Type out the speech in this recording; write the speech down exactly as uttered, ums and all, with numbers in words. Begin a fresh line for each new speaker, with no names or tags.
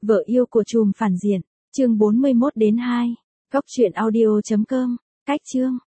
Vợ yêu của trùm phản diện, chương bốn mươi mốt đến hai. Góc truyện audio chấm com, cách chương.